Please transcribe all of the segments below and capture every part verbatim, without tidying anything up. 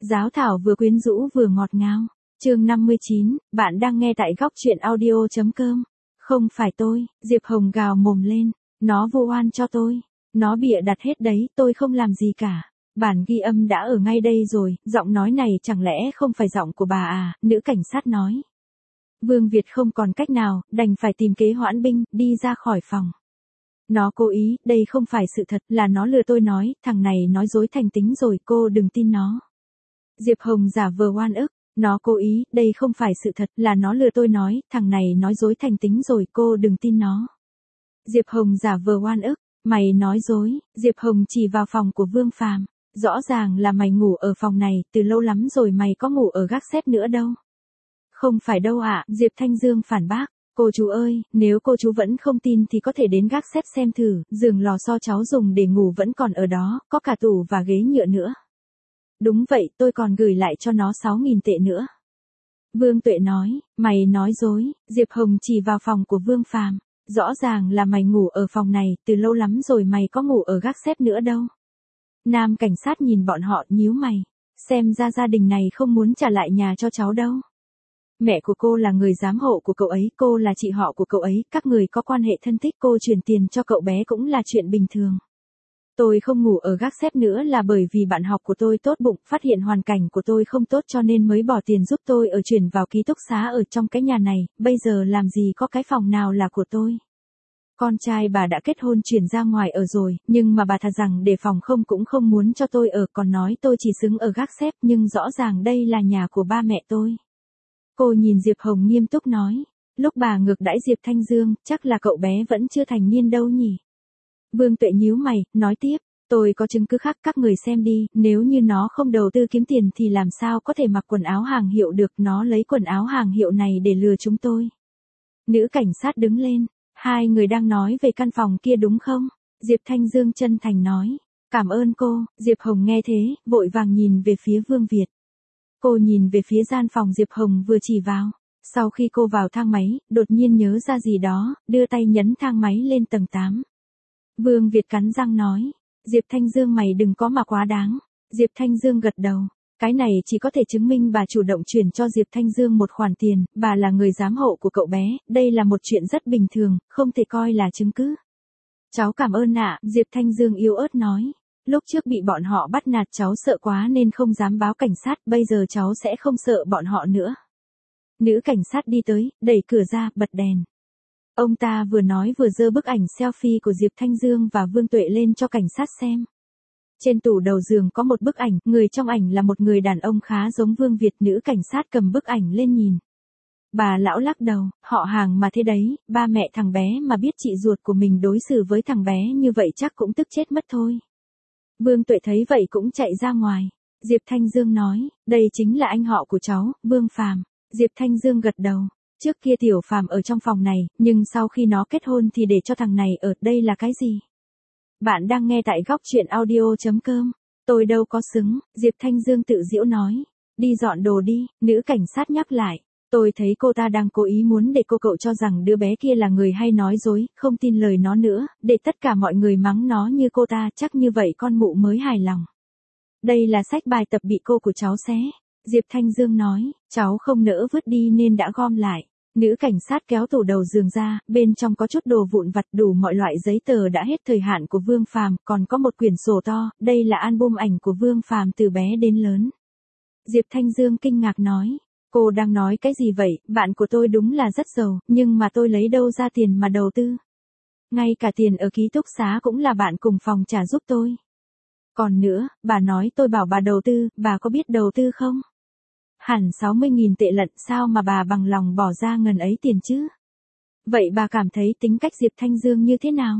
Giáo thảo vừa quyến rũ vừa ngọt ngào. Chương năm mươi chín, bạn đang nghe tại góc truyện audio chấm com. Không phải tôi, Diệp Hồng gào mồm lên, nó vu oan cho tôi. Nó bịa đặt hết đấy, tôi không làm gì cả. Bản ghi âm đã ở ngay đây rồi, giọng nói này chẳng lẽ không phải giọng của bà à, nữ cảnh sát nói. Vương Việt không còn cách nào, đành phải tìm kế hoãn binh, đi ra khỏi phòng. Nó cố ý, đây không phải sự thật, là nó lừa tôi nói, thằng này nói dối thành tính rồi, cô đừng tin nó. Diệp Hồng giả vờ oan ức, nó cố ý, đây không phải sự thật, là nó lừa tôi nói, thằng này nói dối thành tính rồi, cô đừng tin nó. Diệp Hồng giả vờ oan ức, mày nói dối, Diệp Hồng chỉ vào phòng của Vương Phàm, rõ ràng là mày ngủ ở phòng này, từ lâu lắm rồi mày có ngủ ở gác xếp nữa đâu. Không phải đâu ạ, Diệp Thanh Dương phản bác. Cô chú ơi, nếu cô chú vẫn không tin thì có thể đến gác xếp xem thử, giường lò xo cháu dùng để ngủ vẫn còn ở đó, có cả tủ và ghế nhựa nữa. Đúng vậy, tôi còn gửi lại cho nó sáu nghìn tệ nữa. Vương Tuệ nói, mày nói dối, Diệp Hồng chỉ vào phòng của Vương Phàm, rõ ràng là mày ngủ ở phòng này, từ lâu lắm rồi mày có ngủ ở gác xếp nữa đâu. Nam cảnh sát nhìn bọn họ nhíu mày, xem ra gia đình này không muốn trả lại nhà cho cháu đâu. Mẹ của cô là người giám hộ của cậu ấy, cô là chị họ của cậu ấy, các người có quan hệ thân thích, cô chuyển tiền cho cậu bé cũng là chuyện bình thường. Tôi không ngủ ở gác xếp nữa là bởi vì bạn học của tôi tốt bụng, phát hiện hoàn cảnh của tôi không tốt cho nên mới bỏ tiền giúp tôi ở chuyển vào ký túc xá ở trong cái nhà này, bây giờ làm gì có cái phòng nào là của tôi. Con trai bà đã kết hôn chuyển ra ngoài ở rồi, nhưng mà bà thà rằng để phòng không cũng không muốn cho tôi ở, còn nói tôi chỉ xứng ở gác xếp, nhưng rõ ràng đây là nhà của ba mẹ tôi. Cô nhìn Diệp Hồng nghiêm túc nói, lúc bà ngược đãi Diệp Thanh Dương, chắc là cậu bé vẫn chưa thành niên đâu nhỉ. Vương Tuệ nhíu mày, nói tiếp, tôi có chứng cứ khác, các người xem đi, nếu như nó không đầu tư kiếm tiền thì làm sao có thể mặc quần áo hàng hiệu được, nó lấy quần áo hàng hiệu này để lừa chúng tôi. Nữ cảnh sát đứng lên, hai người đang nói về căn phòng kia đúng không? Diệp Thanh Dương chân thành nói, cảm ơn cô. Diệp Hồng nghe thế, vội vàng nhìn về phía Vương Việt. Cô nhìn về phía gian phòng Diệp Hồng vừa chỉ vào. Sau khi cô vào thang máy, đột nhiên nhớ ra gì đó, đưa tay nhấn thang máy lên tầng tám. Vương Việt cắn răng nói, Diệp Thanh Dương mày đừng có mà quá đáng. Diệp Thanh Dương gật đầu, cái này chỉ có thể chứng minh bà chủ động chuyển cho Diệp Thanh Dương một khoản tiền, bà là người giám hộ của cậu bé, đây là một chuyện rất bình thường, không thể coi là chứng cứ. Cháu cảm ơn ạ, Diệp Thanh Dương yếu ớt nói. Lúc trước bị bọn họ bắt nạt cháu sợ quá nên không dám báo cảnh sát, bây giờ cháu sẽ không sợ bọn họ nữa. Nữ cảnh sát đi tới, đẩy cửa ra, bật đèn. Ông ta vừa nói vừa giơ bức ảnh selfie của Diệp Thanh Dương và Vương Tuệ lên cho cảnh sát xem. Trên tủ đầu giường có một bức ảnh, người trong ảnh là một người đàn ông khá giống Vương Việt, nữ cảnh sát cầm bức ảnh lên nhìn. Bà lão lắc đầu, họ hàng mà thế đấy, ba mẹ thằng bé mà biết chị ruột của mình đối xử với thằng bé như vậy chắc cũng tức chết mất thôi. Vương Tuệ thấy vậy cũng chạy ra ngoài. Diệp Thanh Dương nói, đây chính là anh họ của cháu, Vương Phàm. Diệp Thanh Dương gật đầu, trước kia Tiểu Phàm ở trong phòng này, nhưng sau khi nó kết hôn thì để cho thằng này ở, đây là cái gì? Bạn đang nghe tại góc truyện audio chấm com. Tôi đâu có xứng, Diệp Thanh Dương tự giễu nói. Đi dọn đồ đi, nữ cảnh sát nhắc lại. Tôi thấy cô ta đang cố ý muốn để cô cậu cho rằng đứa bé kia là người hay nói dối, không tin lời nó nữa, để tất cả mọi người mắng nó như cô ta, chắc như vậy con mụ mới hài lòng. Đây là sách bài tập bị cô của cháu xé. Diệp Thanh Dương nói, cháu không nỡ vứt đi nên đã gom lại. Nữ cảnh sát kéo tủ đầu giường ra, bên trong có chút đồ vụn vặt, đủ mọi loại giấy tờ đã hết thời hạn của Vương Phàm, còn có một quyển sổ to, đây là album ảnh của Vương Phàm từ bé đến lớn. Diệp Thanh Dương kinh ngạc nói, cô đang nói cái gì vậy, bạn của tôi đúng là rất giàu, nhưng mà tôi lấy đâu ra tiền mà đầu tư. Ngay cả tiền ở ký túc xá cũng là bạn cùng phòng trả giúp tôi. Còn nữa, bà nói tôi bảo bà đầu tư, bà có biết đầu tư không? Hẳn sáu mươi nghìn tệ lận, sao mà bà bằng lòng bỏ ra ngần ấy tiền chứ? Vậy bà cảm thấy tính cách Diệp Thanh Dương như thế nào?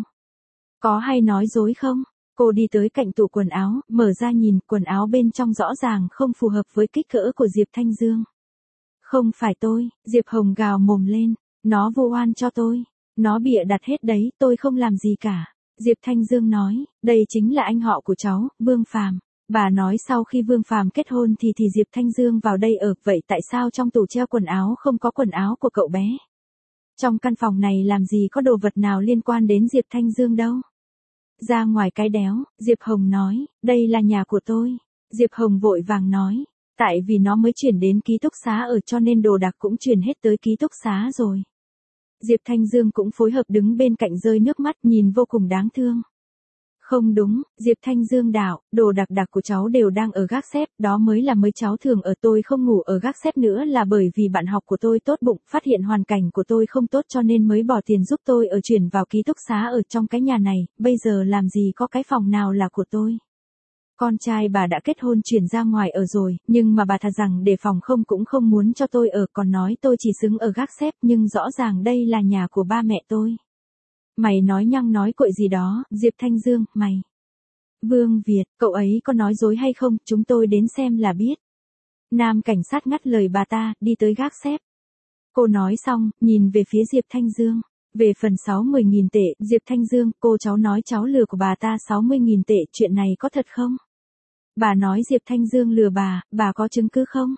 Có hay nói dối không? Cô đi tới cạnh tủ quần áo, mở ra nhìn, quần áo bên trong rõ ràng không phù hợp với kích cỡ của Diệp Thanh Dương. Không phải tôi, Diệp Hồng gào mồm lên, nó vu oan cho tôi. Nó bịa đặt hết đấy, tôi không làm gì cả. Diệp Thanh Dương nói, đây chính là anh họ của cháu, Vương Phàm. Bà nói sau khi Vương Phàm kết hôn thì thì Diệp Thanh Dương vào đây ở, vậy tại sao trong tủ treo quần áo không có quần áo của cậu bé? Trong căn phòng này làm gì có đồ vật nào liên quan đến Diệp Thanh Dương đâu? Ra ngoài cái đéo, Diệp Hồng nói, đây là nhà của tôi. Diệp Hồng vội vàng nói, Tại vì nó mới chuyển đến ký túc xá ở cho nên đồ đạc cũng chuyển hết tới ký túc xá rồi. Diệp Thanh Dương cũng phối hợp đứng bên cạnh rơi nước mắt nhìn vô cùng đáng thương. Không đúng, Diệp Thanh Dương đạo, đồ đặc đặc của cháu đều đang ở gác xếp, đó mới là mới cháu thường ở, tôi không ngủ ở gác xếp nữa là bởi vì bạn học của tôi tốt bụng, phát hiện hoàn cảnh của tôi không tốt cho nên mới bỏ tiền giúp tôi ở chuyển vào ký túc xá ở trong cái nhà này, bây giờ làm gì có cái phòng nào là của tôi. Con trai bà đã kết hôn chuyển ra ngoài ở rồi, nhưng mà bà thà rằng để phòng không cũng không muốn cho tôi ở, còn nói tôi chỉ xứng ở gác xếp, nhưng rõ ràng đây là nhà của ba mẹ tôi. Mày nói nhăng nói cội gì đó, Diệp Thanh Dương, mày. Vương Việt, cậu ấy có nói dối hay không, chúng tôi đến xem là biết. Nam cảnh sát ngắt lời bà ta, đi tới gác xếp. Cô nói xong, nhìn về phía Diệp Thanh Dương. Về phần sáu mươi nghìn tệ, Diệp Thanh Dương, cô cháu nói cháu lừa của bà ta sáu mươi nghìn tệ, chuyện này có thật không? Bà nói Diệp Thanh Dương lừa bà, bà có chứng cứ không?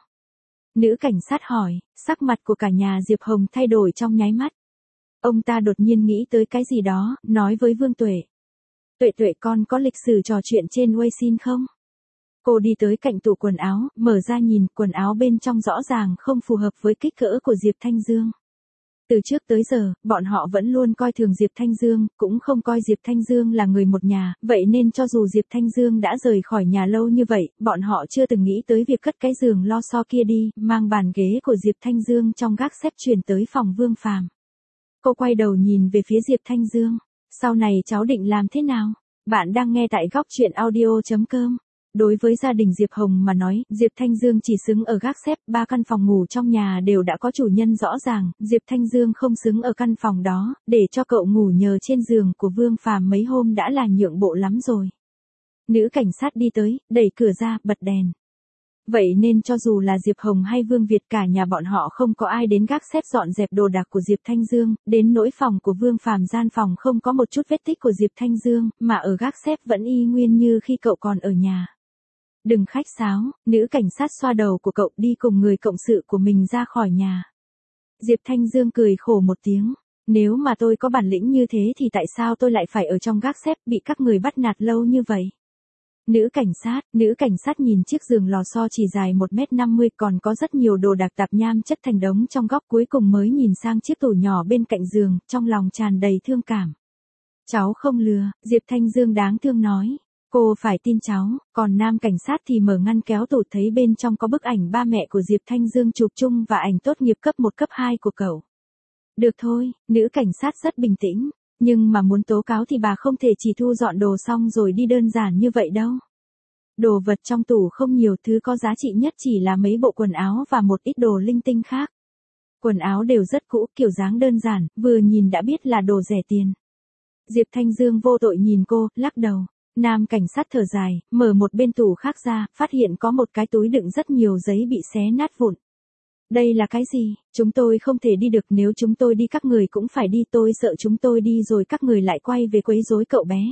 Nữ cảnh sát hỏi, sắc mặt của cả nhà Diệp Hồng thay đổi trong nháy mắt. Ông ta đột nhiên nghĩ tới cái gì đó, nói với Vương Tuệ. Tuệ Tuệ con có lịch sử trò chuyện trên Weixin không? Cô đi tới cạnh tủ quần áo, mở ra nhìn, quần áo bên trong rõ ràng không phù hợp với kích cỡ của Diệp Thanh Dương. Từ trước tới giờ, bọn họ vẫn luôn coi thường Diệp Thanh Dương, cũng không coi Diệp Thanh Dương là người một nhà, vậy nên cho dù Diệp Thanh Dương đã rời khỏi nhà lâu như vậy, bọn họ chưa từng nghĩ tới việc cất cái giường lo xo kia đi, mang bàn ghế của Diệp Thanh Dương trong gác xếp chuyển tới phòng Vương Phàm. Cô quay đầu nhìn về phía Diệp Thanh Dương. Sau này cháu định làm thế nào? Bạn đang nghe tại góc truyện audio chấm com. Đối với gia đình Diệp Hồng mà nói, Diệp Thanh Dương chỉ xứng ở gác xếp, ba căn phòng ngủ trong nhà đều đã có chủ nhân rõ ràng, Diệp Thanh Dương không xứng ở căn phòng đó, để cho cậu ngủ nhờ trên giường của Vương Phàm mấy hôm đã là nhượng bộ lắm rồi. Nữ cảnh sát đi tới, đẩy cửa ra, bật đèn. Vậy nên cho dù là Diệp Hồng hay Vương Việt cả nhà bọn họ không có ai đến gác xếp dọn dẹp đồ đạc của Diệp Thanh Dương, đến nỗi phòng của Vương Phàm gian phòng không có một chút vết tích của Diệp Thanh Dương, mà ở gác xếp vẫn y nguyên như khi cậu còn ở nhà. Đừng khách sáo, nữ cảnh sát xoa đầu của cậu đi cùng người cộng sự của mình ra khỏi nhà. Diệp Thanh Dương cười khổ một tiếng. Nếu mà tôi có bản lĩnh như thế thì tại sao tôi lại phải ở trong gác xếp bị các người bắt nạt lâu như vậy? Nữ cảnh sát, nữ cảnh sát nhìn chiếc giường lò xo chỉ dài một mét năm mươi còn có rất nhiều đồ đạc tạp nham chất thành đống trong góc cuối cùng mới nhìn sang chiếc tủ nhỏ bên cạnh giường, trong lòng tràn đầy thương cảm. Cháu không lừa, Diệp Thanh Dương đáng thương nói. Cô phải tin cháu, còn nam cảnh sát thì mở ngăn kéo tủ thấy bên trong có bức ảnh ba mẹ của Diệp Thanh Dương chụp chung và ảnh tốt nghiệp cấp một cấp hai của cậu. Được thôi, nữ cảnh sát rất bình tĩnh, nhưng mà muốn tố cáo thì bà không thể chỉ thu dọn đồ xong rồi đi đơn giản như vậy đâu. Đồ vật trong tủ không nhiều, thứ có giá trị nhất chỉ là mấy bộ quần áo và một ít đồ linh tinh khác. Quần áo đều rất cũ, kiểu dáng đơn giản, vừa nhìn đã biết là đồ rẻ tiền. Diệp Thanh Dương vô tội nhìn cô, lắc đầu. Nam cảnh sát thở dài, mở một bên tủ khác ra, phát hiện có một cái túi đựng rất nhiều giấy bị xé nát vụn. Đây là cái gì? Chúng tôi không thể đi được, nếu chúng tôi đi các người cũng phải đi, tôi sợ chúng tôi đi rồi các người lại quay về quấy rối cậu bé.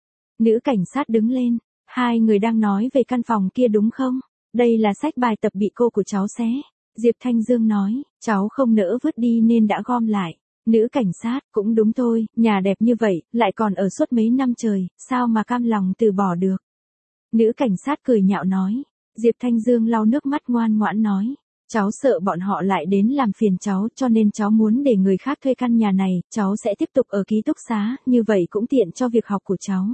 Nữ cảnh sát đứng lên, hai người đang nói về căn phòng kia đúng không? Đây là sách bài tập bị cô của cháu xé. Diệp Thanh Dương nói, cháu không nỡ vứt đi nên đã gom lại. Nữ cảnh sát, cũng đúng thôi, nhà đẹp như vậy, lại còn ở suốt mấy năm trời, sao mà cam lòng từ bỏ được. Nữ cảnh sát cười nhạo nói. Diệp Thanh Dương lau nước mắt ngoan ngoãn nói. Cháu sợ bọn họ lại đến làm phiền cháu cho nên cháu muốn để người khác thuê căn nhà này, cháu sẽ tiếp tục ở ký túc xá, như vậy cũng tiện cho việc học của cháu.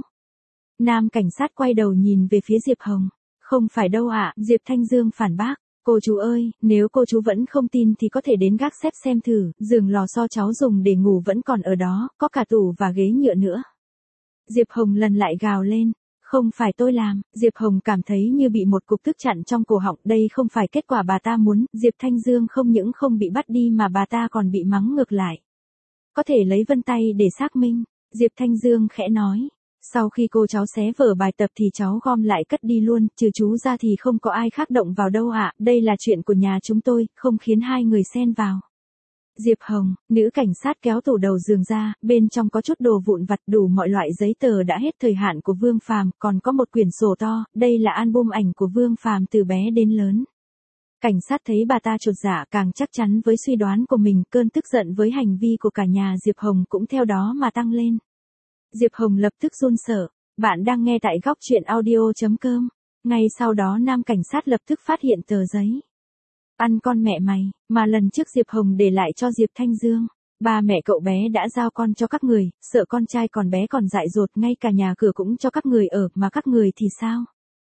Nam cảnh sát quay đầu nhìn về phía Diệp Hồng. Không phải đâu ạ, Diệp Thanh Dương phản bác. Cô chú ơi, nếu cô chú vẫn không tin thì có thể đến gác xếp xem thử, giường lò xo cháu dùng để ngủ vẫn còn ở đó, có cả tủ và ghế nhựa nữa. Diệp Hồng lần lại gào lên. Không phải tôi làm, Diệp Hồng cảm thấy như bị một cục tức chặn trong cổ họng, đây không phải kết quả bà ta muốn, Diệp Thanh Dương không những không bị bắt đi mà bà ta còn bị mắng ngược lại. Có thể lấy vân tay để xác minh, Diệp Thanh Dương khẽ nói. Sau khi cô cháu xé vở bài tập thì cháu gom lại cất đi luôn, trừ chú ra thì không có ai khác động vào đâu ạ, đây là chuyện của nhà chúng tôi, không khiến hai người xen vào. Diệp Hồng, nữ cảnh sát kéo tủ đầu giường ra, bên trong có chút đồ vụn vặt đủ mọi loại giấy tờ đã hết thời hạn của Vương Phàm, còn có một quyển sổ to, đây là album ảnh của Vương Phàm từ bé đến lớn. Cảnh sát thấy bà ta chột dạ càng chắc chắn với suy đoán của mình, cơn tức giận với hành vi của cả nhà Diệp Hồng cũng theo đó mà tăng lên. Diệp Hồng lập tức run sợ. Bạn đang nghe tại góc truyện audio chấm com. Ngay sau đó nam cảnh sát lập tức phát hiện tờ giấy. Ăn con mẹ mày, mà lần trước Diệp Hồng để lại cho Diệp Thanh Dương. Ba mẹ cậu bé đã giao con cho các người, sợ con trai còn bé còn dại dột, ngay cả nhà cửa cũng cho các người ở, mà các người thì sao?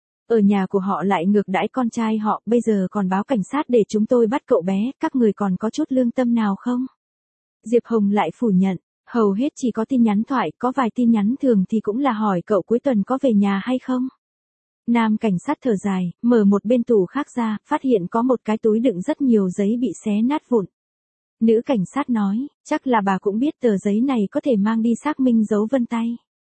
Ở nhà của họ lại ngược đãi con trai họ, bây giờ còn báo cảnh sát để chúng tôi bắt cậu bé, các người còn có chút lương tâm nào không? Diệp Hồng lại phủ nhận, hầu hết chỉ có tin nhắn thoại, có vài tin nhắn thường thì cũng là hỏi cậu cuối tuần có về nhà hay không? Nam cảnh sát thở dài, mở một bên tủ khác ra, phát hiện có một cái túi đựng rất nhiều giấy bị xé nát vụn. Nữ cảnh sát nói, chắc là bà cũng biết tờ giấy này có thể mang đi xác minh dấu vân tay.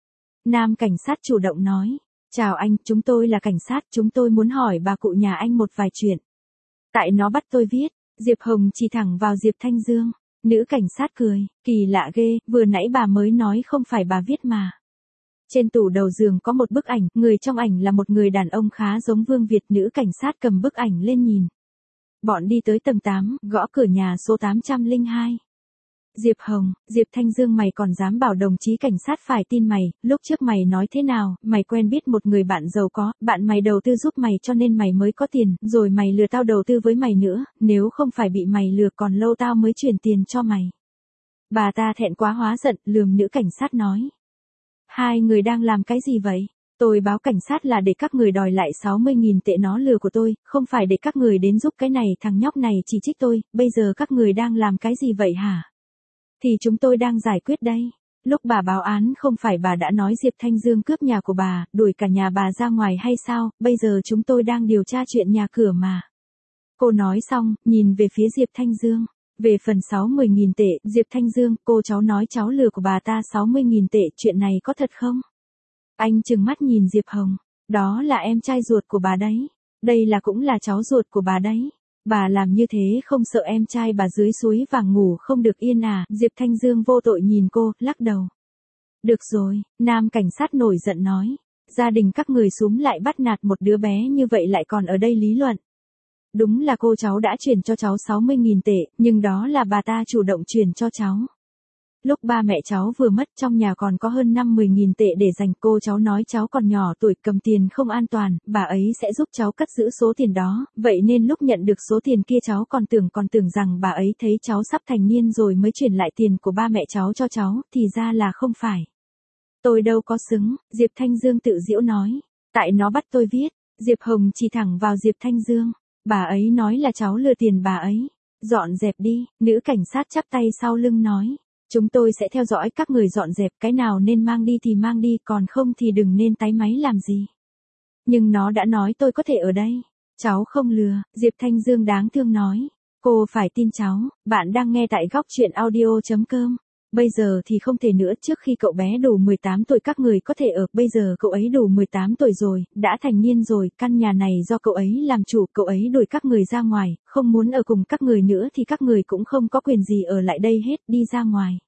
Nam cảnh sát chủ động nói, chào anh, chúng tôi là cảnh sát, chúng tôi muốn hỏi bà cụ nhà anh một vài chuyện. Tại nó bắt tôi viết, Diệp Hồng chỉ thẳng vào Diệp Thanh Dương. Nữ cảnh sát cười, kỳ lạ ghê, vừa nãy bà mới nói không phải bà viết mà. Trên tủ đầu giường có một bức ảnh, người trong ảnh là một người đàn ông khá giống Vương Việt. Nữ cảnh sát cầm bức ảnh lên nhìn. Bọn đi tới tầng tám, gõ cửa nhà số tám trăm lẻ hai. Diệp Hồng, Diệp Thanh Dương, mày còn dám bảo đồng chí cảnh sát phải tin mày, lúc trước mày nói thế nào, mày quen biết một người bạn giàu có, bạn mày đầu tư giúp mày cho nên mày mới có tiền, rồi mày lừa tao đầu tư với mày nữa, nếu không phải bị mày lừa còn lâu tao mới chuyển tiền cho mày. Bà ta thẹn quá hóa giận, lườm nữ cảnh sát nói. Hai người đang làm cái gì vậy? Tôi báo cảnh sát là để các người đòi lại sáu mươi nghìn tệ nó lừa của tôi, không phải để các người đến giúp cái này thằng nhóc này chỉ trích tôi, bây giờ các người đang làm cái gì vậy hả? Thì chúng tôi đang giải quyết đây. Lúc bà báo án không phải bà đã nói Diệp Thanh Dương cướp nhà của bà, đuổi cả nhà bà ra ngoài hay sao, bây giờ chúng tôi đang điều tra chuyện nhà cửa mà. Cô nói xong, nhìn về phía Diệp Thanh Dương. Về phần sáu mươi nghìn tệ, Diệp Thanh Dương, cô cháu nói cháu lừa của bà ta sáu mươi nghìn tệ, chuyện này có thật không? Anh trừng mắt nhìn Diệp Hồng. Đó là em trai ruột của bà đấy. Đây là cũng là cháu ruột của bà đấy. Bà làm như thế không sợ em trai bà dưới suối vàng ngủ không được yên à? Diệp Thanh Dương vô tội nhìn cô, lắc đầu. Được rồi, nam cảnh sát nổi giận nói. Gia đình các người xúm lại bắt nạt một đứa bé như vậy lại còn ở đây lý luận. Đúng là cô cháu đã chuyển cho cháu sáu mươi nghìn tệ, nhưng đó là bà ta chủ động chuyển cho cháu. Lúc ba mẹ cháu vừa mất trong nhà còn có hơn năm mươi nghìn tệ để dành, cô cháu nói cháu còn nhỏ tuổi cầm tiền không an toàn, bà ấy sẽ giúp cháu cất giữ số tiền đó, vậy nên lúc nhận được số tiền kia cháu còn tưởng còn tưởng rằng bà ấy thấy cháu sắp thành niên rồi mới chuyển lại tiền của ba mẹ cháu cho cháu, thì ra là không phải. Tôi đâu có xứng, Diệp Thanh Dương tự giễu nói, tại nó bắt tôi viết, Diệp Hồng chỉ thẳng vào Diệp Thanh Dương, bà ấy nói là cháu lừa tiền bà ấy, dọn dẹp đi, nữ cảnh sát chắp tay sau lưng nói. Chúng tôi sẽ theo dõi các người dọn dẹp, cái nào nên mang đi thì mang đi, còn không thì đừng nên tái máy làm gì. Nhưng nó đã nói tôi có thể ở đây. Cháu không lừa, Diệp Thanh Dương đáng thương nói. Cô phải tin cháu, bạn đang nghe tại góc chuyện audio chấm com. Bây giờ thì không thể nữa, trước khi cậu bé đủ mười tám tuổi các người có thể ở, bây giờ cậu ấy đủ mười tám tuổi rồi, đã thành niên rồi, căn nhà này do cậu ấy làm chủ, cậu ấy đuổi các người ra ngoài, không muốn ở cùng các người nữa thì các người cũng không có quyền gì ở lại đây hết, đi ra ngoài.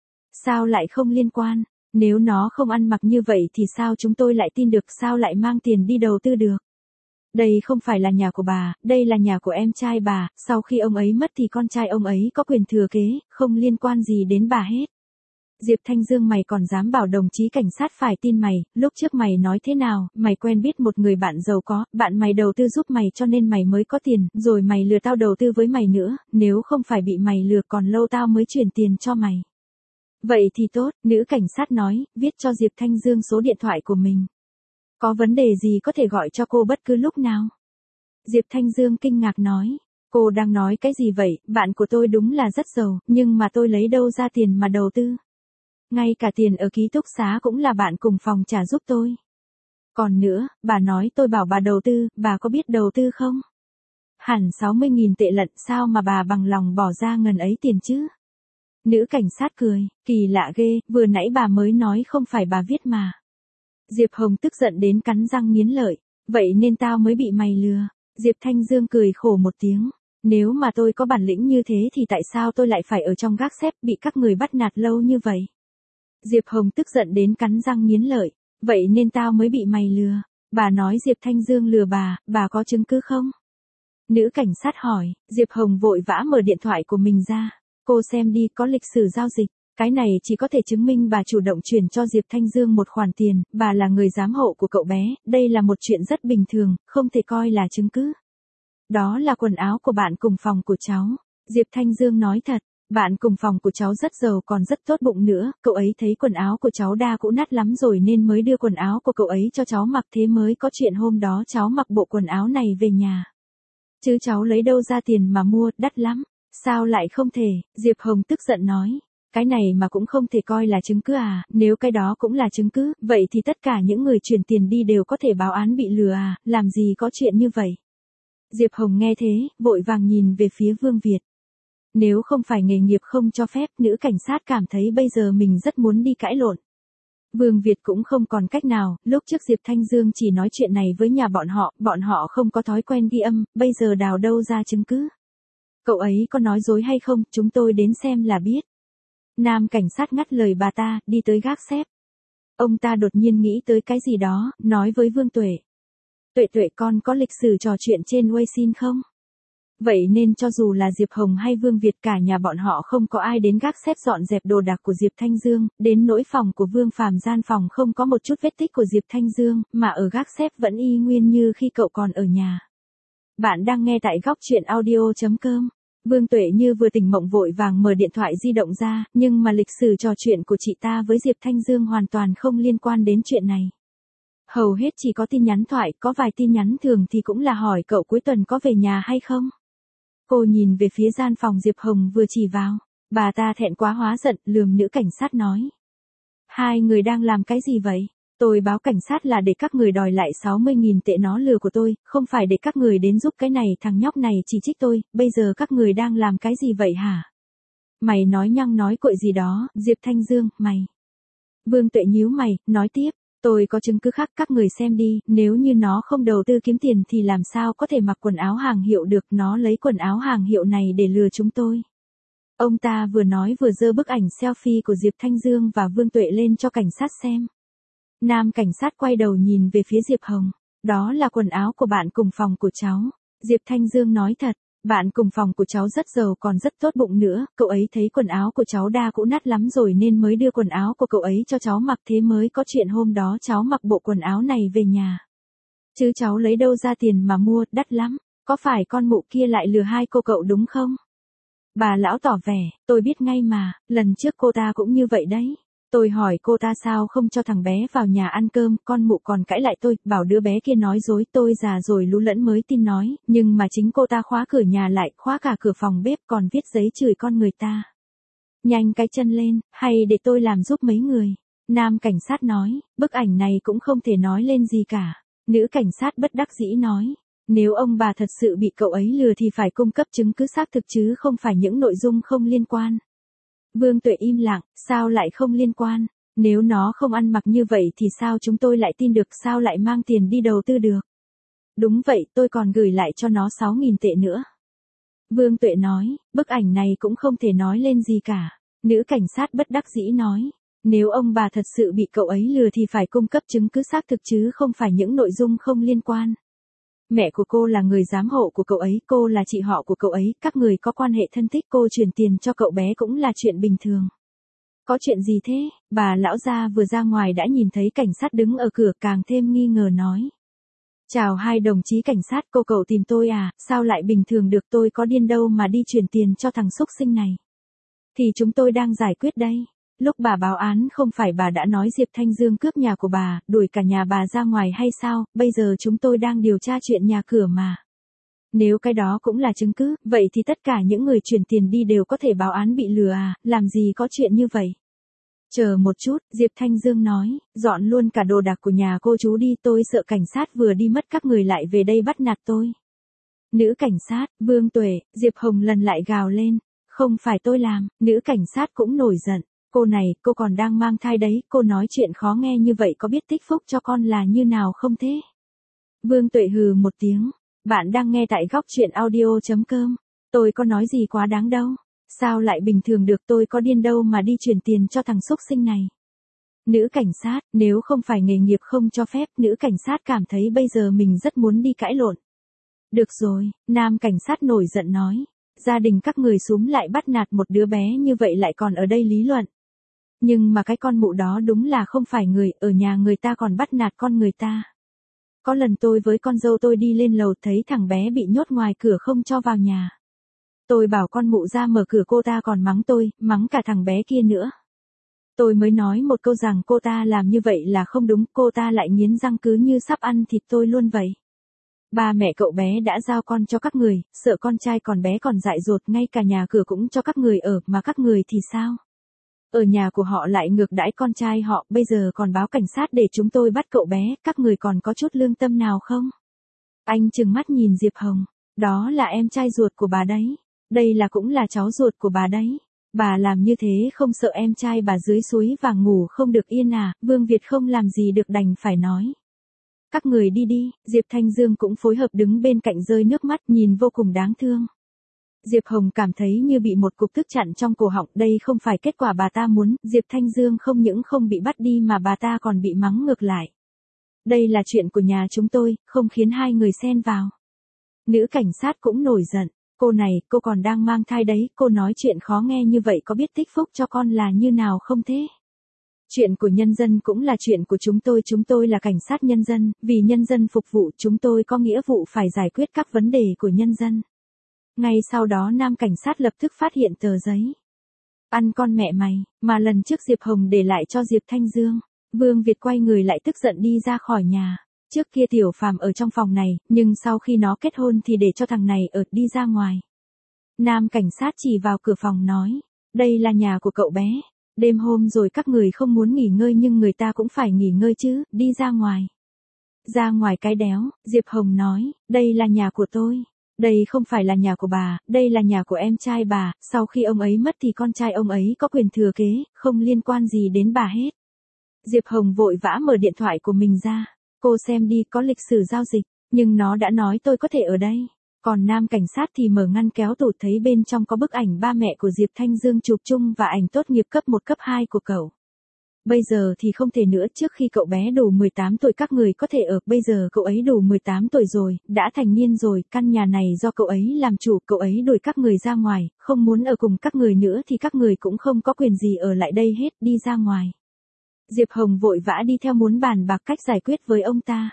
Sao lại không liên quan? Nếu nó không ăn mặc như vậy thì sao chúng tôi lại tin được, sao lại mang tiền đi đầu tư được? Đây không phải là nhà của bà, đây là nhà của em trai bà, sau khi ông ấy mất thì con trai ông ấy có quyền thừa kế, không liên quan gì đến bà hết. Diệp Thanh Dương, mày còn dám bảo đồng chí cảnh sát phải tin mày, lúc trước mày nói thế nào, mày quen biết một người bạn giàu có, bạn mày đầu tư giúp mày cho nên mày mới có tiền, rồi mày lừa tao đầu tư với mày nữa, nếu không phải bị mày lừa còn lâu tao mới chuyển tiền cho mày. Vậy thì tốt, nữ cảnh sát nói, viết cho Diệp Thanh Dương số điện thoại của mình. Có vấn đề gì có thể gọi cho cô bất cứ lúc nào. Diệp Thanh Dương kinh ngạc nói, cô đang nói cái gì vậy, bạn của tôi đúng là rất giàu, nhưng mà tôi lấy đâu ra tiền mà đầu tư. Ngay cả tiền ở ký túc xá cũng là bạn cùng phòng trả giúp tôi. Còn nữa, bà nói tôi bảo bà đầu tư, bà có biết đầu tư không? Hẳn sáu mươi nghìn tệ lận, sao mà bà bằng lòng bỏ ra ngần ấy tiền chứ? Nữ cảnh sát cười, kỳ lạ ghê, vừa nãy bà mới nói không phải bà viết mà. Diệp Hồng tức giận đến cắn răng nghiến lợi, vậy nên tao mới bị mày lừa. Diệp Thanh Dương cười khổ một tiếng, nếu mà tôi có bản lĩnh như thế thì tại sao tôi lại phải ở trong gác xếp bị các người bắt nạt lâu như vậy? Diệp Hồng tức giận đến cắn răng nghiến lợi, vậy nên tao mới bị mày lừa. Bà nói Diệp Thanh Dương lừa bà, bà có chứng cứ không? Nữ cảnh sát hỏi, Diệp Hồng vội vã mở điện thoại của mình ra. Cô xem đi, có lịch sử giao dịch, Cái này chỉ có thể chứng minh bà chủ động chuyển cho Diệp Thanh Dương một khoản tiền, bà là người giám hộ của cậu bé, đây là một chuyện rất bình thường, không thể coi là chứng cứ. Đó là quần áo của bạn cùng phòng của cháu. Diệp Thanh Dương nói thật, bạn cùng phòng của cháu rất giàu còn rất tốt bụng nữa, cậu ấy thấy quần áo của cháu đa cũ nát lắm rồi nên mới đưa quần áo của cậu ấy cho cháu mặc, thế mới có chuyện hôm đó cháu mặc bộ quần áo này về nhà. Chứ cháu lấy đâu ra tiền mà mua, đắt lắm. Sao lại không thể, Diệp Hồng tức giận nói. Cái này mà cũng không thể coi là chứng cứ à, nếu cái đó cũng là chứng cứ, vậy thì tất cả những người chuyển tiền đi đều có thể báo án bị lừa à, làm gì có chuyện như vậy. Diệp Hồng nghe thế, vội vàng nhìn về phía Vương Việt. Nếu không phải nghề nghiệp không cho phép, nữ cảnh sát cảm thấy bây giờ mình rất muốn đi cãi lộn. Vương Việt cũng không còn cách nào, lúc trước Diệp Thanh Dương chỉ nói chuyện này với nhà bọn họ, bọn họ không có thói quen ghi âm, bây giờ đào đâu ra chứng cứ. Cậu ấy có nói dối hay không, chúng tôi đến xem là biết. Nam cảnh sát ngắt lời bà ta, đi tới gác xếp. Ông ta đột nhiên nghĩ tới cái gì đó, nói với Vương Tuệ. Tuệ Tuệ con có lịch sử trò chuyện trên Weixin không? Vậy nên cho dù là Diệp Hồng hay Vương Việt cả nhà bọn họ không có ai đến gác xếp dọn dẹp đồ đạc của Diệp Thanh Dương, đến nỗi phòng của Vương Phàm gian phòng không có một chút vết tích của Diệp Thanh Dương, mà ở gác xếp vẫn y nguyên như khi cậu còn ở nhà. Bạn đang nghe tại góc truyện audio chấm com. Vương Tuệ như vừa tỉnh mộng vội vàng mở điện thoại di động ra, nhưng mà lịch sử trò chuyện của chị ta với Diệp Thanh Dương hoàn toàn không liên quan đến chuyện này. Hầu hết chỉ có tin nhắn thoại, có vài tin nhắn thường thì cũng là hỏi cậu cuối tuần có về nhà hay không. Cô nhìn về phía gian phòng Diệp Hồng vừa chỉ vào, bà ta thẹn quá hóa giận, lườm nữ cảnh sát nói. Hai người đang làm cái gì vậy? Tôi báo cảnh sát là để các người đòi lại sáu mươi nghìn tệ nó lừa của tôi, không phải để các người đến giúp cái này thằng nhóc này chỉ trích tôi, bây giờ các người đang làm cái gì vậy hả? Mày nói nhăng nói cội gì đó, Diệp Thanh Dương, mày. Vương Tuệ nhíu mày, nói tiếp, tôi có chứng cứ khác các người xem đi, nếu như nó không đầu tư kiếm tiền thì làm sao có thể mặc quần áo hàng hiệu được, nó lấy quần áo hàng hiệu này để lừa chúng tôi. Ông ta vừa nói vừa giơ bức ảnh selfie của Diệp Thanh Dương và Vương Tuệ lên cho cảnh sát xem. Nam cảnh sát quay đầu nhìn về phía Diệp Hồng. Đó là quần áo của bạn cùng phòng của cháu. Diệp Thanh Dương nói thật, bạn cùng phòng của cháu rất giàu còn rất tốt bụng nữa, cậu ấy thấy quần áo của cháu đa cũ nát lắm rồi nên mới đưa quần áo của cậu ấy cho cháu mặc, thế mới có chuyện hôm đó cháu mặc bộ quần áo này về nhà. Chứ cháu lấy đâu ra tiền mà mua, đắt lắm, có phải con mụ kia lại lừa hai cô cậu đúng không? Bà lão tỏ vẻ, tôi biết ngay mà, lần trước cô ta cũng như vậy đấy. Tôi hỏi cô ta sao không cho thằng bé vào nhà ăn cơm, con mụ còn cãi lại tôi, bảo đứa bé kia nói dối, tôi già rồi lú lẫn mới tin nói, nhưng mà chính cô ta khóa cửa nhà lại, khóa cả cửa phòng bếp còn viết giấy chửi con người ta. Nhanh cái chân lên, hay để tôi làm giúp mấy người. Nam cảnh sát nói, bức ảnh này cũng không thể nói lên gì cả. Nữ cảnh sát bất đắc dĩ nói, nếu ông bà thật sự bị cậu ấy lừa thì phải cung cấp chứng cứ xác thực chứ không phải những nội dung không liên quan. Vương Tuệ im lặng, sao lại không liên quan, nếu nó không ăn mặc như vậy thì sao chúng tôi lại tin được, sao lại mang tiền đi đầu tư được. Đúng vậy, tôi còn gửi lại cho nó sáu nghìn tệ nữa. Vương Tuệ nói, bức ảnh này cũng không thể nói lên gì cả. Nữ cảnh sát bất đắc dĩ nói, nếu ông bà thật sự bị cậu ấy lừa thì phải cung cấp chứng cứ xác thực chứ không phải những nội dung không liên quan. Mẹ của cô là người giám hộ của cậu ấy, cô là chị họ của cậu ấy, các người có quan hệ thân thích, cô chuyển tiền cho cậu bé cũng là chuyện bình thường. Có chuyện gì thế? Bà lão gia vừa ra ngoài đã nhìn thấy cảnh sát đứng ở cửa càng thêm nghi ngờ nói. Chào hai đồng chí cảnh sát, cô cậu tìm tôi à, sao lại bình thường được, tôi có điên đâu mà đi chuyển tiền cho thằng xúc sinh này. Thì chúng tôi đang giải quyết đây. Lúc bà báo án không phải bà đã nói Diệp Thanh Dương cướp nhà của bà, đuổi cả nhà bà ra ngoài hay sao, bây giờ chúng tôi đang điều tra chuyện nhà cửa mà. Nếu cái đó cũng là chứng cứ, vậy thì tất cả những người chuyển tiền đi đều có thể báo án bị lừa à, làm gì có chuyện như vậy. Chờ một chút, Diệp Thanh Dương nói, dọn luôn cả đồ đạc của nhà cô chú đi, tôi sợ cảnh sát vừa đi mất các người lại về đây bắt nạt tôi. Nữ cảnh sát, Vương Tuệ, Diệp Hồng lần lại gào lên, không phải tôi làm, nữ cảnh sát cũng nổi giận. Cô này, cô còn đang mang thai đấy, cô nói chuyện khó nghe như vậy có biết tích phúc cho con là như nào không thế? Vương Tuệ hừ một tiếng, bạn đang nghe tại góc truyện audio chấm com, tôi có nói gì quá đáng đâu, sao lại bình thường được, tôi có điên đâu mà đi chuyển tiền cho thằng xúc sinh này. Nữ cảnh sát, nếu không phải nghề nghiệp không cho phép, nữ cảnh sát cảm thấy bây giờ mình rất muốn đi cãi lộn. Được rồi, nam cảnh sát nổi giận nói, gia đình các người xúm lại bắt nạt một đứa bé như vậy lại còn ở đây lý luận. Nhưng mà cái con mụ đó đúng là không phải người, ở nhà người ta còn bắt nạt con người ta. Có lần tôi với con dâu tôi đi lên lầu thấy thằng bé bị nhốt ngoài cửa không cho vào nhà. Tôi bảo con mụ ra mở cửa, cô ta còn mắng tôi, mắng cả thằng bé kia nữa. Tôi mới nói một câu rằng cô ta làm như vậy là không đúng, cô ta lại nghiến răng cứ như sắp ăn thịt tôi luôn vậy. Ba mẹ cậu bé đã giao con cho các người, sợ con trai còn bé còn dại dột, ngay cả nhà cửa cũng cho các người ở, mà các người thì sao? Ở nhà của họ lại ngược đãi con trai họ, bây giờ còn báo cảnh sát để chúng tôi bắt cậu bé, các người còn có chút lương tâm nào không? Anh trừng mắt nhìn Diệp Hồng, đó là em trai ruột của bà đấy, đây là cũng là cháu ruột của bà đấy. Bà làm như thế không sợ em trai bà dưới suối vàng ngủ không được yên à? Vương Việt không làm gì được đành phải nói. Các người đi đi, Diệp Thanh Dương cũng phối hợp đứng bên cạnh rơi nước mắt, nhìn vô cùng đáng thương. Diệp Hồng cảm thấy như bị một cục tức chặn trong cổ họng, đây không phải kết quả bà ta muốn, Diệp Thanh Dương không những không bị bắt đi mà bà ta còn bị mắng ngược lại. Đây là chuyện của nhà chúng tôi, không khiến hai người xen vào. Nữ cảnh sát cũng nổi giận, cô này, cô còn đang mang thai đấy, cô nói chuyện khó nghe như vậy có biết tích phúc cho con là như nào không thế? Chuyện của nhân dân cũng là chuyện của chúng tôi, chúng tôi là cảnh sát nhân dân, vì nhân dân phục vụ, chúng tôi có nghĩa vụ phải giải quyết các vấn đề của nhân dân. Ngay sau đó nam cảnh sát lập tức phát hiện tờ giấy. Ăn con mẹ mày, mà lần trước Diệp Hồng để lại cho Diệp Thanh Dương. Vương Việt quay người lại tức giận đi ra khỏi nhà. Trước kia Tiểu Phàm ở trong phòng này, nhưng sau khi nó kết hôn thì để cho thằng này ở đi ra ngoài. Nam cảnh sát chỉ vào cửa phòng nói, đây là nhà của cậu bé. Đêm hôm rồi các người không muốn nghỉ ngơi nhưng người ta cũng phải nghỉ ngơi chứ, đi ra ngoài. Ra ngoài cái đéo, Diệp Hồng nói, đây là nhà của tôi. Đây không phải là nhà của bà, đây là nhà của em trai bà, sau khi ông ấy mất thì con trai ông ấy có quyền thừa kế, không liên quan gì đến bà hết. Diệp Hồng vội vã mở điện thoại của mình ra, cô xem đi, có lịch sử giao dịch, nhưng nó đã nói tôi có thể ở đây. Còn nam cảnh sát thì mở ngăn kéo tủ thấy bên trong có bức ảnh ba mẹ của Diệp Thanh Dương chụp chung và ảnh tốt nghiệp cấp một cấp hai của cậu. Bây giờ thì không thể nữa, trước khi cậu bé đủ mười tám tuổi các người có thể ở, bây giờ cậu ấy đủ mười tám tuổi rồi, đã thành niên rồi, căn nhà này do cậu ấy làm chủ, cậu ấy đuổi các người ra ngoài, không muốn ở cùng các người nữa thì các người cũng không có quyền gì ở lại đây hết, đi ra ngoài. Diệp Hồng vội vã đi theo muốn bàn bạc cách giải quyết với ông ta.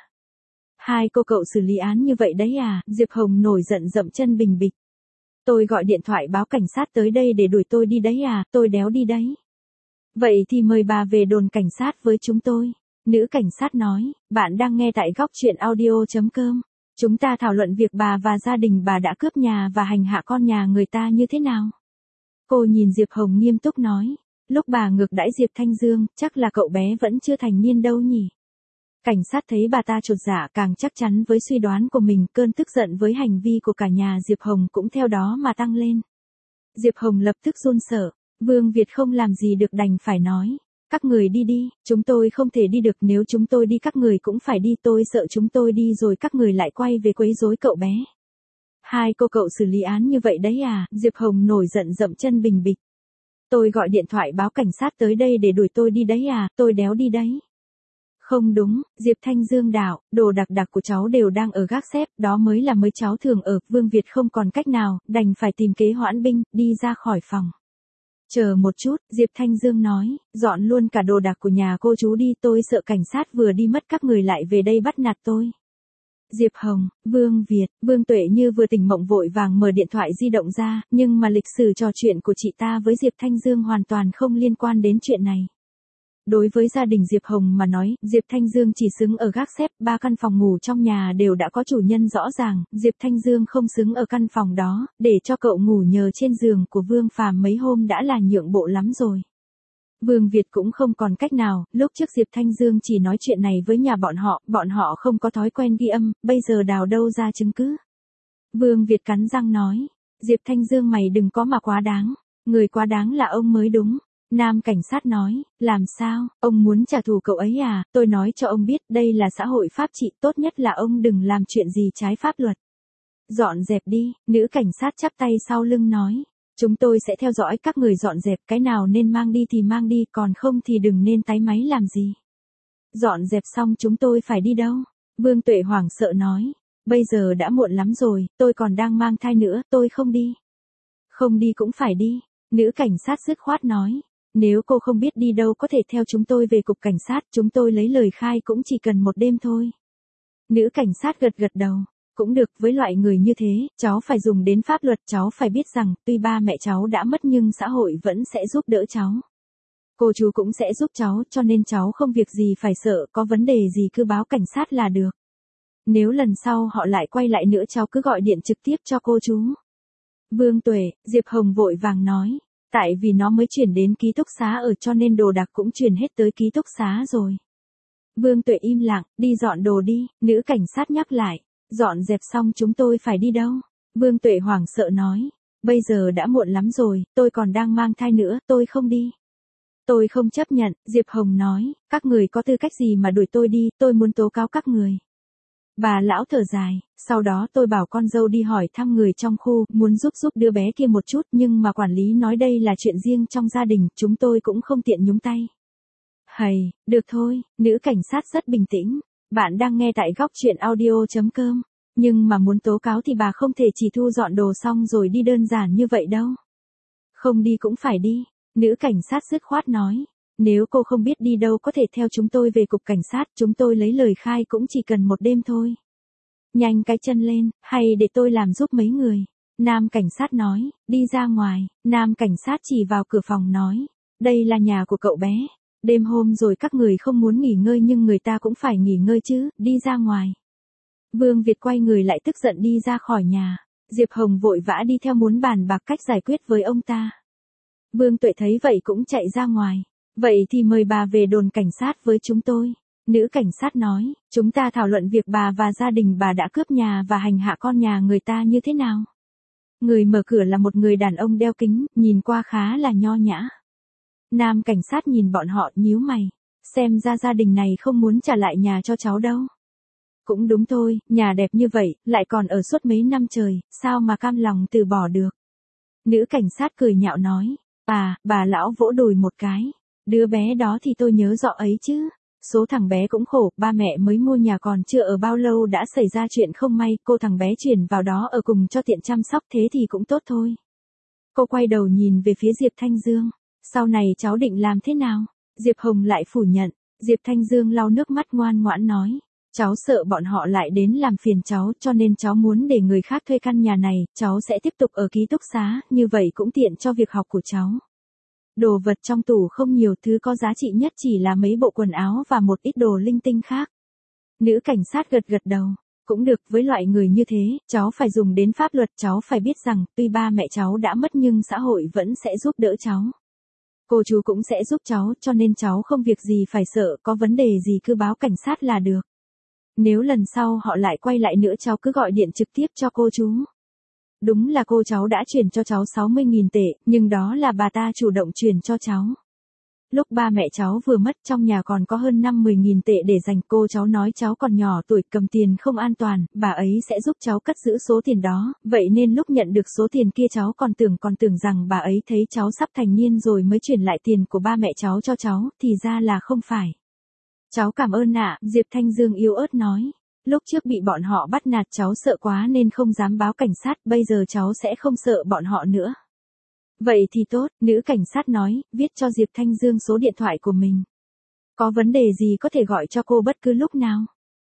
Hai cô cậu xử lý án như vậy đấy à? Diệp Hồng nổi giận dậm chân bình bịch. Tôi gọi điện thoại báo cảnh sát tới đây để đuổi tôi đi đấy à? Tôi đéo đi đấy. Vậy thì mời bà về đồn cảnh sát với chúng tôi. Nữ cảnh sát nói, bạn đang nghe tại góc truyện audio.com. Chúng ta thảo luận việc bà và gia đình bà đã cướp nhà và hành hạ con nhà người ta như thế nào. Cô nhìn Diệp Hồng nghiêm túc nói, lúc bà ngược đãi Diệp Thanh Dương, chắc là cậu bé vẫn chưa thành niên đâu nhỉ. Cảnh sát thấy bà ta chột dạ càng chắc chắn với suy đoán của mình, cơn tức giận với hành vi của cả nhà Diệp Hồng cũng theo đó mà tăng lên. Diệp Hồng lập tức run sợ, Vương Việt không làm gì được đành phải nói, các người đi đi, chúng tôi không thể đi được, nếu chúng tôi đi các người cũng phải đi, tôi sợ chúng tôi đi rồi các người lại quay về quấy rối cậu bé. Hai cô cậu xử lý án như vậy đấy à? Diệp Hồng nổi giận dậm chân bình bịch. Tôi gọi điện thoại báo cảnh sát tới đây để đuổi tôi đi đấy à? Tôi đéo đi đấy. Không đúng, Diệp Thanh Dương đạo, đồ đặc đặc của cháu đều đang ở gác xếp, đó mới là mới cháu thường ở. Vương Việt không còn cách nào, đành phải tìm kế hoãn binh, đi ra khỏi phòng. Chờ một chút, Diệp Thanh Dương nói, dọn luôn cả đồ đạc của nhà cô chú đi, tôi sợ cảnh sát vừa đi mất các người lại về đây bắt nạt tôi. Diệp Hồng, Vương Việt, Vương Tuệ Như vừa tỉnh mộng vội vàng mở điện thoại di động ra, nhưng mà lịch sử trò chuyện của chị ta với Diệp Thanh Dương hoàn toàn không liên quan đến chuyện này. Đối với gia đình Diệp Hồng mà nói, Diệp Thanh Dương chỉ xứng ở gác xếp, ba căn phòng ngủ trong nhà đều đã có chủ nhân rõ ràng, Diệp Thanh Dương không xứng ở căn phòng đó, để cho cậu ngủ nhờ trên giường của Vương Phàm mấy hôm đã là nhượng bộ lắm rồi. Vương Việt cũng không còn cách nào, lúc trước Diệp Thanh Dương chỉ nói chuyện này với nhà bọn họ, bọn họ không có thói quen ghi âm, bây giờ đào đâu ra chứng cứ. Vương Việt cắn răng nói, Diệp Thanh Dương mày đừng có mà quá đáng, người quá đáng là ông mới đúng. Nam cảnh sát nói, làm sao, ông muốn trả thù cậu ấy à? Tôi nói cho ông biết, đây là xã hội pháp trị, tốt nhất là ông đừng làm chuyện gì trái pháp luật. Dọn dẹp đi, nữ cảnh sát chắp tay sau lưng nói, chúng tôi sẽ theo dõi các người dọn dẹp, cái nào nên mang đi thì mang đi, còn không thì đừng nên tái máy làm gì. Dọn dẹp xong chúng tôi phải đi đâu? Vương Tuệ hoảng sợ nói, bây giờ đã muộn lắm rồi, tôi còn đang mang thai nữa, tôi không đi. Không đi cũng phải đi, nữ cảnh sát dứt khoát nói. Nếu cô không biết đi đâu có thể theo chúng tôi về cục cảnh sát, chúng tôi lấy lời khai cũng chỉ cần một đêm thôi. Nữ cảnh sát gật gật đầu. Cũng được, với loại người như thế, cháu phải dùng đến pháp luật, cháu phải biết rằng, tuy ba mẹ cháu đã mất nhưng xã hội vẫn sẽ giúp đỡ cháu. Cô chú cũng sẽ giúp cháu, cho nên cháu không việc gì phải sợ, có vấn đề gì cứ báo cảnh sát là được. Nếu lần sau họ lại quay lại nữa cháu cứ gọi điện trực tiếp cho cô chú. Vương Tuệ, Diệp Hồng vội vàng nói, tại vì nó mới chuyển đến ký túc xá ở cho nên đồ đạc cũng chuyển hết tới ký túc xá rồi. Vương Tuệ im lặng, đi dọn đồ đi, nữ cảnh sát nhắc lại. Dọn dẹp xong chúng tôi phải đi đâu? Vương Tuệ hoảng sợ nói. Bây giờ đã muộn lắm rồi, tôi còn đang mang thai nữa, tôi không đi. Tôi không chấp nhận, Diệp Hồng nói, các người có tư cách gì mà đuổi tôi đi, tôi muốn tố cáo các người. Bà lão thở dài, sau đó tôi bảo con dâu đi hỏi thăm người trong khu, muốn giúp giúp đứa bé kia một chút nhưng mà quản lý nói đây là chuyện riêng trong gia đình, chúng tôi cũng không tiện nhúng tay. Hầy, được thôi, nữ cảnh sát rất bình tĩnh. Bạn đang nghe tại góc truyện audio chấm com. Nhưng mà muốn tố cáo thì bà không thể chỉ thu dọn đồ xong rồi đi đơn giản như vậy đâu. Không đi cũng phải đi. Nữ cảnh sát dứt khoát nói. Nếu cô không biết đi đâu có thể theo chúng tôi về cục cảnh sát, chúng tôi lấy lời khai cũng chỉ cần một đêm thôi. Nhanh cái chân lên, hay để tôi làm giúp mấy người. Nam cảnh sát nói, đi ra ngoài. Nam cảnh sát chỉ vào cửa phòng nói. Đây là nhà của cậu bé. Đêm hôm rồi các người không muốn nghỉ ngơi nhưng người ta cũng phải nghỉ ngơi chứ, đi ra ngoài. Vương Việt quay người lại tức giận đi ra khỏi nhà. Diệp Hồng vội vã đi theo muốn bàn bạc cách giải quyết với ông ta. Vương Tuệ thấy vậy cũng chạy ra ngoài. Vậy thì mời bà về đồn cảnh sát với chúng tôi. Nữ cảnh sát nói, chúng ta thảo luận việc bà và gia đình bà đã cướp nhà và hành hạ con nhà người ta như thế nào. Người mở cửa là một người đàn ông đeo kính, nhìn qua khá là nho nhã. Nam cảnh sát nhìn bọn họ nhíu mày. Xem ra gia đình này không muốn trả lại nhà cho cháu đâu. Cũng đúng thôi, nhà đẹp như vậy, lại còn ở suốt mấy năm trời, sao mà cam lòng từ bỏ được. Nữ cảnh sát cười nhạo nói. À, bà lão vỗ đùi một cái. Đứa bé đó thì tôi nhớ rõ ấy chứ. Số thằng bé cũng khổ, ba mẹ mới mua nhà còn chưa ở bao lâu đã xảy ra chuyện không may, cô thằng bé chuyển vào đó ở cùng cho tiện chăm sóc thế thì cũng tốt thôi. Cô quay đầu nhìn về phía Diệp Thanh Dương. Sau này cháu định làm thế nào? Diệp Hồng lại phủ nhận. Diệp Thanh Dương lau nước mắt ngoan ngoãn nói. Cháu sợ bọn họ lại đến làm phiền cháu cho nên cháu muốn để người khác thuê căn nhà này, cháu sẽ tiếp tục ở ký túc xá, như vậy cũng tiện cho việc học của cháu. Đồ vật trong tủ không nhiều, thứ có giá trị nhất chỉ là mấy bộ quần áo và một ít đồ linh tinh khác. Nữ cảnh sát gật gật đầu. Cũng được, với loại người như thế, cháu phải dùng đến pháp luật, cháu phải biết rằng, tuy ba mẹ cháu đã mất nhưng xã hội vẫn sẽ giúp đỡ cháu. Cô chú cũng sẽ giúp cháu, cho nên cháu không việc gì phải sợ, có vấn đề gì cứ báo cảnh sát là được. Nếu lần sau họ lại quay lại nữa cháu cứ gọi điện trực tiếp cho cô chú. Đúng là cô cháu đã chuyển cho cháu sáu mươi nghìn tệ, nhưng đó là bà ta chủ động chuyển cho cháu. Lúc ba mẹ cháu vừa mất trong nhà còn có hơn năm mươi nghìn tệ để dành, cô cháu nói cháu còn nhỏ tuổi cầm tiền không an toàn, bà ấy sẽ giúp cháu cất giữ số tiền đó, vậy nên lúc nhận được số tiền kia cháu còn tưởng còn tưởng rằng bà ấy thấy cháu sắp thành niên rồi mới chuyển lại tiền của ba mẹ cháu cho cháu, thì ra là không phải. Cháu cảm ơn ạ, Diệp Thanh Dương yếu ớt nói. Lúc trước bị bọn họ bắt nạt cháu sợ quá nên không dám báo cảnh sát, bây giờ cháu sẽ không sợ bọn họ nữa. Vậy thì tốt, nữ cảnh sát nói, viết cho Diệp Thanh Dương số điện thoại của mình. Có vấn đề gì có thể gọi cho cô bất cứ lúc nào.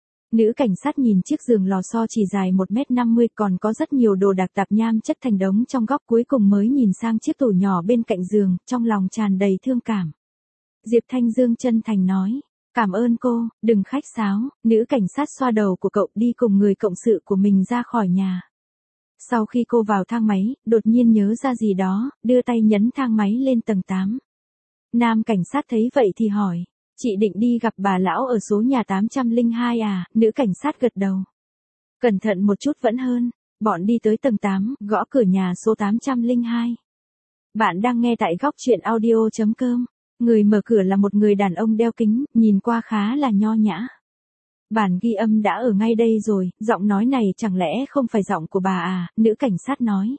Nữ cảnh sát nhìn chiếc giường lò xo chỉ dài một mét năm mươi còn có rất nhiều đồ đạc tạp nham chất thành đống trong góc, cuối cùng mới nhìn sang chiếc tủ nhỏ bên cạnh giường, trong lòng tràn đầy thương cảm. Diệp Thanh Dương chân thành nói. Cảm ơn cô, đừng khách sáo, nữ cảnh sát xoa đầu của cậu đi cùng người cộng sự của mình ra khỏi nhà. Sau khi cô vào thang máy, đột nhiên nhớ ra gì đó, đưa tay nhấn thang máy lên tầng tám. Nam cảnh sát thấy vậy thì hỏi, chị định đi gặp bà lão ở số nhà tám trăm lẻ hai à, nữ cảnh sát gật đầu. Cẩn thận một chút vẫn hơn, bọn đi tới tầng tám, gõ cửa nhà số tám trăm lẻ hai. Bạn đang nghe tại góc truyện audio chấm com. Người mở cửa là một người đàn ông đeo kính, nhìn qua khá là nho nhã. Bản ghi âm đã ở ngay đây rồi, giọng nói này chẳng lẽ không phải giọng của bà à, nữ cảnh sát nói.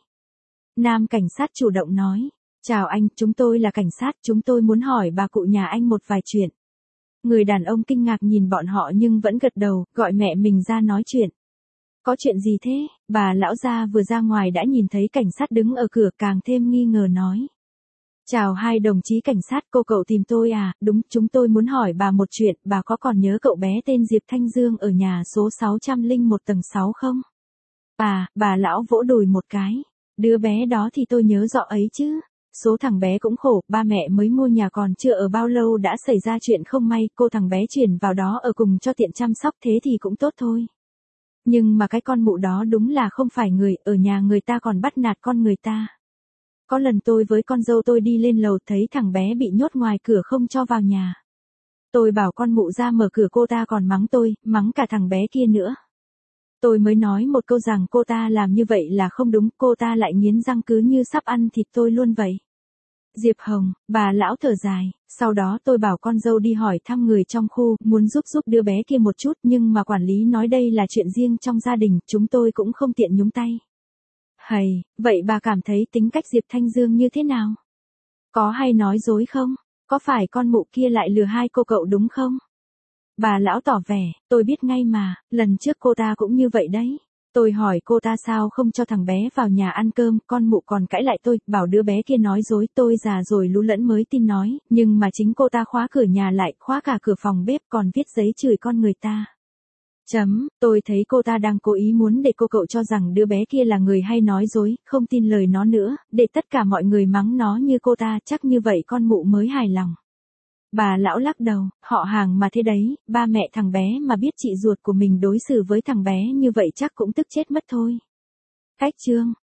Nam cảnh sát chủ động nói, chào anh, chúng tôi là cảnh sát, chúng tôi muốn hỏi bà cụ nhà anh một vài chuyện. Người đàn ông kinh ngạc nhìn bọn họ nhưng vẫn gật đầu, gọi mẹ mình ra nói chuyện. Có chuyện gì thế, bà lão gia vừa ra ngoài đã nhìn thấy cảnh sát đứng ở cửa càng thêm nghi ngờ nói. Chào hai đồng chí cảnh sát, cô cậu tìm tôi à? Đúng, chúng tôi muốn hỏi bà một chuyện, bà có còn nhớ cậu bé tên Diệp Thanh Dương ở nhà số sáu trăm lẻ một tầng sáu không? Bà, bà lão vỗ đùi một cái. Đứa bé đó thì tôi nhớ rõ ấy chứ. Số thằng bé cũng khổ, ba mẹ mới mua nhà còn chưa ở bao lâu đã xảy ra chuyện không may, cô thằng bé chuyển vào đó ở cùng cho tiện chăm sóc, thế thì cũng tốt thôi. Nhưng mà cái con mụ đó đúng là không phải người, ở nhà người ta còn bắt nạt con người ta. Có lần tôi với con dâu tôi đi lên lầu thấy thằng bé bị nhốt ngoài cửa không cho vào nhà. Tôi bảo con mụ ra mở cửa, cô ta còn mắng tôi, mắng cả thằng bé kia nữa. Tôi mới nói một câu rằng cô ta làm như vậy là không đúng, cô ta lại nghiến răng cứ như sắp ăn thịt tôi luôn vậy. Diệp Hồng, bà lão thở dài, sau đó tôi bảo con dâu đi hỏi thăm người trong khu, muốn giúp giúp đứa bé kia một chút, nhưng mà quản lý nói đây là chuyện riêng trong gia đình, chúng tôi cũng không tiện nhúng tay. Hầy, vậy bà cảm thấy tính cách Diệp Thanh Dương như thế nào? Có hay nói dối không? Có phải con mụ kia lại lừa hai cô cậu đúng không? Bà lão tỏ vẻ, tôi biết ngay mà, lần trước cô ta cũng như vậy đấy. Tôi hỏi cô ta sao không cho thằng bé vào nhà ăn cơm, con mụ còn cãi lại tôi, bảo đứa bé kia nói dối, tôi già rồi lú lẫn mới tin nói, nhưng mà chính cô ta khóa cửa nhà lại, khóa cả cửa phòng bếp, còn viết giấy chửi con người ta. Chấm, tôi thấy cô ta đang cố ý muốn để cô cậu cho rằng đứa bé kia là người hay nói dối, không tin lời nó nữa, để tất cả mọi người mắng nó như cô ta, chắc như vậy con mụ mới hài lòng. Bà lão lắc đầu, họ hàng mà thế đấy, ba mẹ thằng bé mà biết chị ruột của mình đối xử với thằng bé như vậy chắc cũng tức chết mất thôi. Cách chương